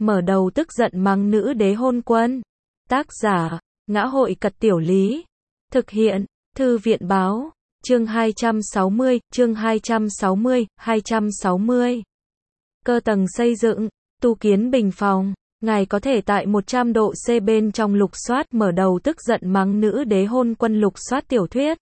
mở đầu tức giận mắng nữ đế hôn quân. Tác giả, Ngã hội Cật Tiểu Lý. Thực hiện, Thư viện báo. Chương 260, chương 260. Cơ tầng xây dựng, tu kiến bình phòng. Ngài có thể tại 100 độ C bên trong lục soát mở đầu tức giận mắng nữ đế hôn quân lục soát tiểu thuyết.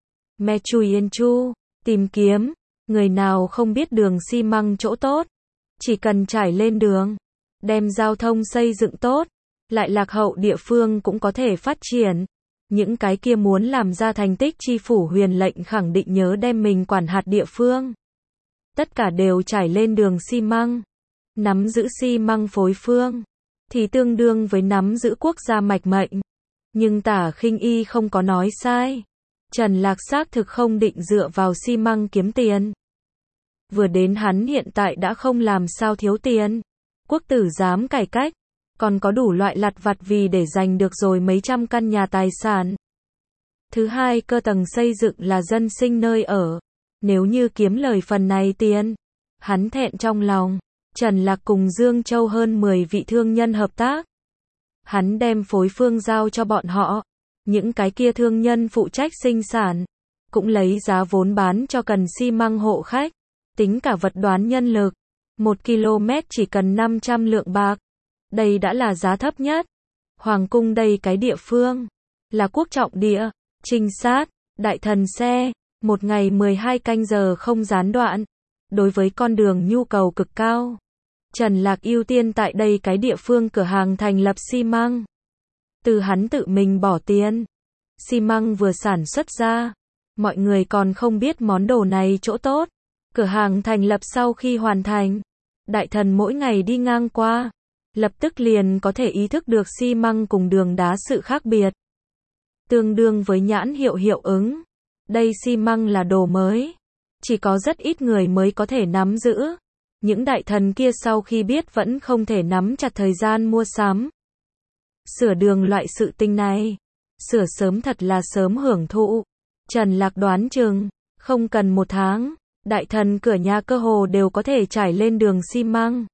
Me Chui Yên Chu, tìm kiếm, người nào không biết đường xi măng chỗ tốt. Chỉ cần trải lên đường, đem giao thông xây dựng tốt, lại lạc hậu địa phương cũng có thể phát triển. Những cái kia muốn làm ra thành tích chi phủ huyền lệnh khẳng định nhớ đem mình quản hạt địa phương. Tất cả đều trải lên đường xi măng. Nắm giữ xi măng phối phương thì tương đương với nắm giữ quốc gia mạch mệnh. Nhưng Tả Khinh Y không có nói sai. Trần Lạc xác thực không định dựa vào xi măng kiếm tiền. Vừa đến hắn hiện tại đã không làm sao thiếu tiền. Quốc tử giám cải cách, còn có đủ loại lặt vặt vì để giành được rồi mấy trăm căn nhà tài sản. Thứ hai, cơ tầng xây dựng là dân sinh nơi ở. Nếu như kiếm lời phần này tiền, hắn thẹn trong lòng. Trần Lạc cùng Dương Châu hơn 10 vị thương nhân hợp tác. Hắn đem phối phương giao cho bọn họ. Những cái kia thương nhân phụ trách sinh sản, cũng lấy giá vốn bán cho cần xi măng hộ khách. Tính cả vật đoán nhân lực, 1 km chỉ cần 500 lượng bạc. Đây đã là giá thấp nhất. Hoàng cung đây cái địa phương là quốc trọng địa, trinh sát, đại thần xe, một ngày 12 canh giờ không gián đoạn. Đối với con đường nhu cầu cực cao, Trần Lạc ưu tiên tại đây cái địa phương cửa hàng thành lập xi măng. Từ hắn tự mình bỏ tiền, xi măng vừa sản xuất ra, mọi người còn không biết món đồ này chỗ tốt. Cửa hàng thành lập sau khi hoàn thành, đại thần mỗi ngày đi ngang qua, lập tức liền có thể ý thức được xi măng cùng đường đá sự khác biệt. Tương đương với nhãn hiệu hiệu ứng. Đây xi măng là đồ mới, chỉ có rất ít người mới có thể nắm giữ. Những đại thần kia sau khi biết vẫn không thể nắm chặt thời gian mua sắm. Sửa đường loại sự tình này, sửa sớm thật là sớm hưởng thụ. Trần Lạc đoán chừng, không cần 1 tháng, đại thần cửa nhà cơ hồ đều có thể trải lên đường xi măng.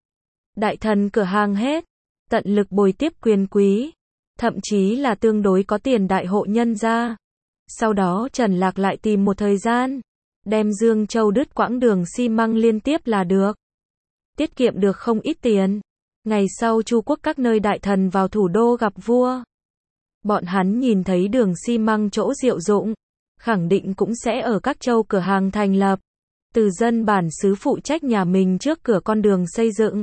Đại thần cửa hàng hết, tận lực bồi tiếp quyền quý, thậm chí là tương đối có tiền đại hộ nhân gia. Sau đó Trần Lạc lại tìm một thời gian, đem Dương Châu đứt quãng đường xi măng liên tiếp là được. Tiết kiệm được không ít tiền. Ngày sau Chu quốc các nơi đại thần vào thủ đô gặp vua, bọn hắn nhìn thấy đường xi măng chỗ diệu dụng, khẳng định cũng sẽ ở các châu cửa hàng thành lập. Từ dân bản xứ phụ trách nhà mình trước cửa con đường xây dựng.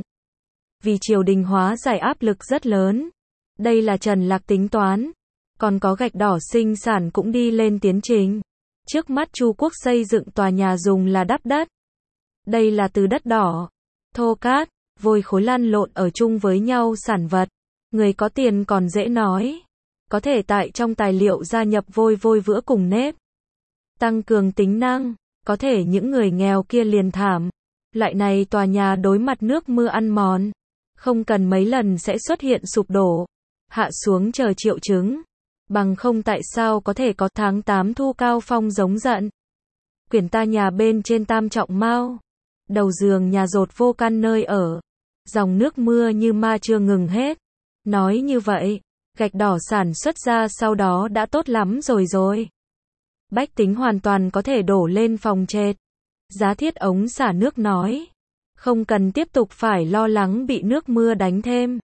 Vì triều đình hóa giải áp lực rất lớn. Đây là Trần Lạc tính toán. Còn có gạch đỏ sinh sản cũng đi lên tiến trình. Trước mắt Chu quốc xây dựng tòa nhà dùng là đắp đất. Đây là từ đất đỏ, thô cát, vôi khối lăn lộn ở chung với nhau sản vật. Người có tiền còn dễ nói. Có thể tại trong tài liệu gia nhập vôi vữa cùng nếp. Tăng cường tính năng. Có thể những người nghèo kia liền thảm. Loại này tòa nhà đối mặt nước mưa ăn mòn, không cần mấy lần sẽ xuất hiện sụp đổ, hạ xuống chờ triệu chứng. Bằng không tại sao có thể có tháng 8 thu cao phong giống giận. Quyển ta nhà bên trên Tam Trọng Mao, đầu giường nhà dột vô căn nơi ở. Dòng nước mưa như ma chưa ngừng hết. Nói như vậy, gạch đỏ sản xuất ra sau đó đã tốt lắm rồi. Bách tính hoàn toàn có thể đổ lên phòng trệt. Giá thiết ống xả nước nói, không cần tiếp tục phải lo lắng bị nước mưa đánh thêm.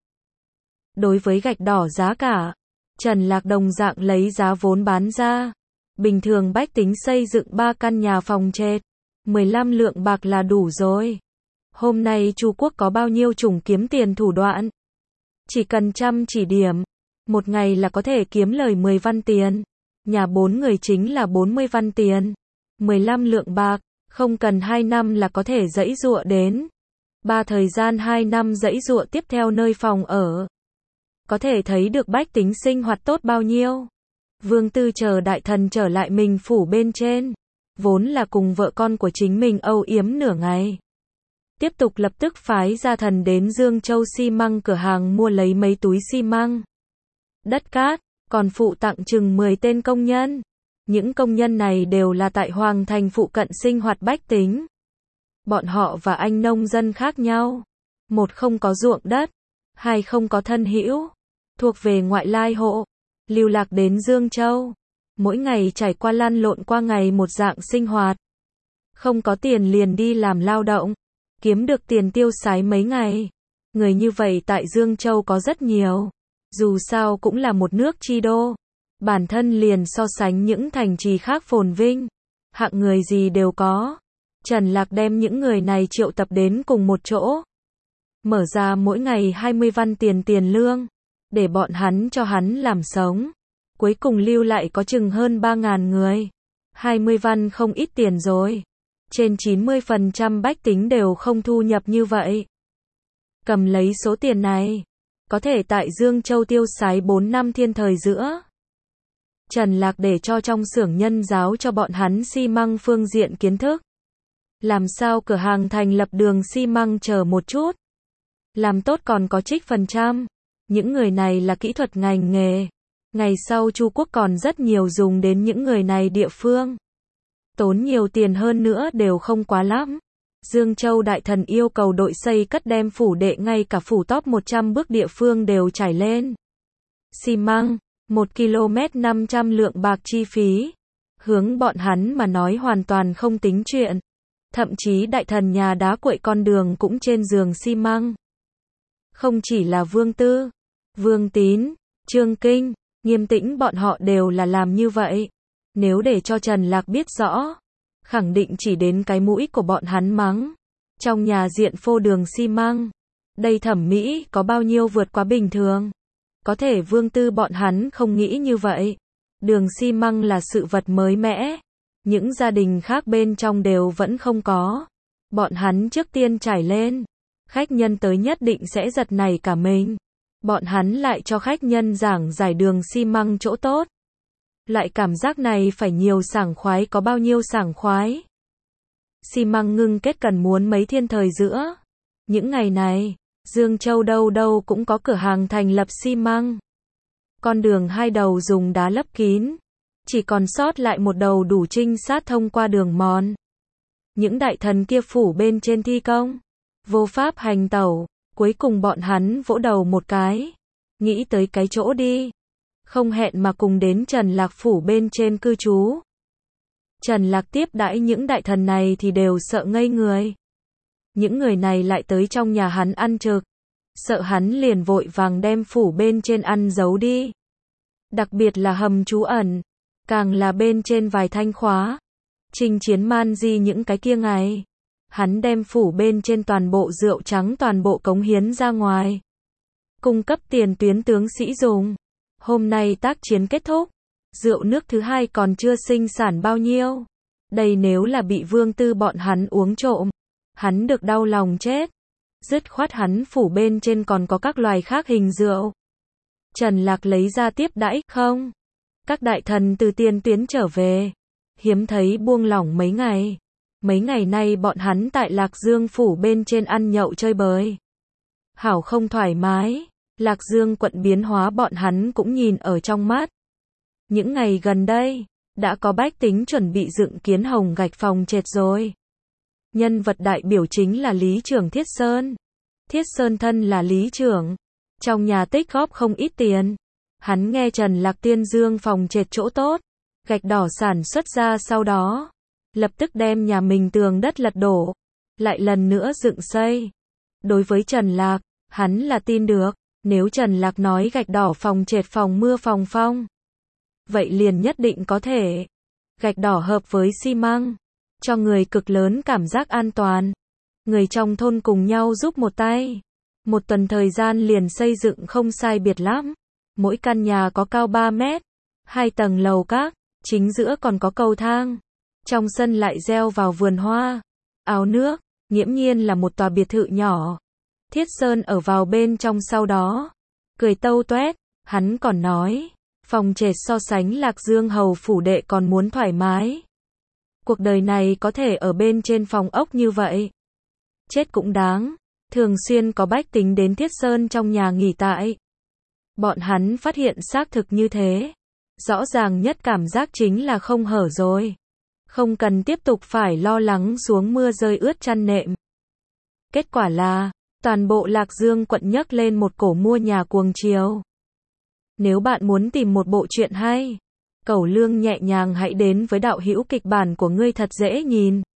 Đối với gạch đỏ giá cả, Trần Lạc đồng dạng lấy giá vốn bán ra. Bình thường bách tính xây dựng 3 căn nhà phòng trệt, 15 lượng bạc là đủ rồi. Hôm nay Chu quốc có bao nhiêu chủng kiếm tiền thủ đoạn? Chỉ cần chăm chỉ điểm, một ngày là có thể kiếm lời 10 văn tiền. Nhà 4 người chính là 40 văn tiền. 15 lượng bạc, không cần 2 năm là có thể dãy dụa đến. 3 thời gian 2 năm dãy dụa tiếp theo nơi phòng ở. Có thể thấy được bách tính sinh hoạt tốt bao nhiêu. Vương Tư chờ đại thần trở lại mình phủ bên trên. Vốn là cùng vợ con của chính mình âu yếm nửa ngày. Tiếp tục lập tức phái gia thần đến Dương Châu xi măng cửa hàng mua lấy mấy túi xi măng, đất cát, còn phụ tặng chừng 10 tên công nhân. Những công nhân này đều là tại Hoàng Thành phụ cận sinh hoạt bách tính. Bọn họ và anh nông dân khác nhau. Một không có ruộng đất, hai không có thân hữu, thuộc về ngoại lai hộ, lưu lạc đến Dương Châu, mỗi ngày trải qua lăn lộn qua ngày một dạng sinh hoạt. Không có tiền liền đi làm lao động, kiếm được tiền tiêu xài mấy ngày. Người như vậy tại Dương Châu có rất nhiều, dù sao cũng là một nước chi đô, bản thân liền so sánh những thành trì khác phồn vinh, hạng người gì đều có. Trần Lạc đem những người này triệu tập đến cùng một chỗ, mở ra mỗi ngày 20 văn tiền lương, để bọn hắn cho hắn làm sống. Cuối cùng lưu lại có chừng hơn 3.000 người. 20 văn không ít tiền rồi. Trên 90% bách tính đều không thu nhập như vậy. Cầm lấy số tiền này, có thể tại Dương Châu tiêu xài 4 năm thiên thời giữa. Trần Lạc để cho trong xưởng nhân giáo cho bọn hắn xi măng phương diện kiến thức. Làm sao cửa hàng thành lập đường xi măng chờ một chút. Làm tốt còn có trích phần trăm. Những người này là kỹ thuật ngành nghề. Ngày sau Chu Quốc còn rất nhiều dùng đến những người này địa phương. Tốn nhiều tiền hơn nữa đều không quá lắm. Dương Châu đại thần yêu cầu đội xây cất đem phủ đệ ngay cả phủ top 100 bước địa phương đều trải lên. Xi măng, 1 km 500 lượng bạc chi phí. Hướng bọn hắn mà nói hoàn toàn không tính chuyện. Thậm chí đại thần nhà đá quậy con đường cũng trên giường xi măng. Không chỉ là Vương Tư, Vương Tín, Trương Kinh, Nghiêm Tĩnh bọn họ đều là làm như vậy. Nếu để cho Trần Lạc biết rõ, khẳng định chỉ đến cái mũi của bọn hắn mắng. Trong nhà diện phô đường xi măng, đây thẩm mỹ có bao nhiêu vượt quá bình thường. Có thể Vương Tư bọn hắn không nghĩ như vậy. Đường xi măng là sự vật mới mẻ. Những gia đình khác bên trong đều vẫn không có. Bọn hắn trước tiên trải lên. Khách nhân tới nhất định sẽ giật nảy cả mình. Bọn hắn lại cho khách nhân giảng giải đường xi măng chỗ tốt. Loại cảm giác này phải nhiều sảng khoái có bao nhiêu sảng khoái. Xi măng ngưng kết cần muốn mấy thiên thời giữa. Những ngày này, Dương Châu đâu đâu cũng có cửa hàng thành lập xi măng. Con đường hai đầu dùng đá lấp kín. Chỉ còn sót lại một đầu đủ trinh sát thông qua đường mòn. Những đại thần kia phủ bên trên thi công. Vô pháp hành tẩu. Cuối cùng bọn hắn vỗ đầu một cái. Nghĩ tới cái chỗ đi. Không hẹn mà cùng đến Trần Lạc phủ bên trên cư trú. Trần Lạc tiếp đãi những đại thần này thì đều sợ ngây người. Những người này lại tới trong nhà hắn ăn trực. Sợ hắn liền vội vàng đem phủ bên trên ăn giấu đi. Đặc biệt là hầm trú ẩn. Càng là bên trên vài thanh khóa. Chinh chiến man di những cái kia ngày. Hắn đem phủ bên trên toàn bộ rượu trắng toàn bộ cống hiến ra ngoài. Cung cấp tiền tuyến tướng sĩ dùng. Hôm nay tác chiến kết thúc. Rượu nước thứ hai còn chưa sinh sản bao nhiêu. Đây nếu là bị Vương Tư bọn hắn uống trộm. Hắn được đau lòng chết. Dứt khoát hắn phủ bên trên còn có các loài khác hình rượu. Trần Lạc lấy ra tiếp đãi không. Các đại thần từ tiền tuyến trở về. Hiếm thấy buông lỏng mấy ngày. Mấy ngày nay bọn hắn tại Lạc Dương phủ bên trên ăn nhậu chơi bời. Hảo không thoải mái. Lạc Dương quận biến hóa bọn hắn cũng nhìn ở trong mắt. Những ngày gần đây, đã có bách tính chuẩn bị dựng kiến hồng gạch phòng trệt rồi. Nhân vật đại biểu chính là Lý Trưởng Thiết Sơn. Thiết Sơn thân là Lý Trưởng. Trong nhà tích góp không ít tiền. Hắn nghe Trần Lạc tuyên dương phòng trệt chỗ tốt. Gạch đỏ sản xuất ra sau đó. Lập tức đem nhà mình tường đất lật đổ. Lại lần nữa dựng xây. Đối với Trần Lạc, hắn là tin được. Nếu Trần Lạc nói gạch đỏ phòng trệt phòng mưa phòng phong. Vậy liền nhất định có thể. Gạch đỏ hợp với xi măng. Cho người cực lớn cảm giác an toàn. Người trong thôn cùng nhau giúp một tay. Một tuần thời gian liền xây dựng không sai biệt lắm. Mỗi căn nhà có cao 3 mét. 2 tầng lầu các. Chính giữa còn có cầu thang. Trong sân lại gieo vào vườn hoa. Áo nước. Nghiễm nhiên là một tòa biệt thự nhỏ. Thiết Sơn ở vào bên trong sau đó. Cười tâu tuét. Hắn còn nói. Phòng trệt so sánh Lạc Dương hầu phủ đệ còn muốn thoải mái. Cuộc đời này có thể ở bên trên phòng ốc như vậy. Chết cũng đáng. Thường xuyên có bách tính đến Thiết Sơn trong nhà nghỉ tại. Bọn hắn phát hiện xác thực như thế. Rõ ràng nhất cảm giác chính là không hở rồi. Không cần tiếp tục phải lo lắng xuống mưa rơi ướt chăn nệm. Kết quả là, Toàn bộ Lạc Dương quận nhấc lên một cổ mua nhà cuồng chiều. Nếu bạn muốn tìm một bộ truyện hay, cẩu lương nhẹ nhàng hãy đến với đạo hữu kịch bản của ngươi thật dễ nhìn.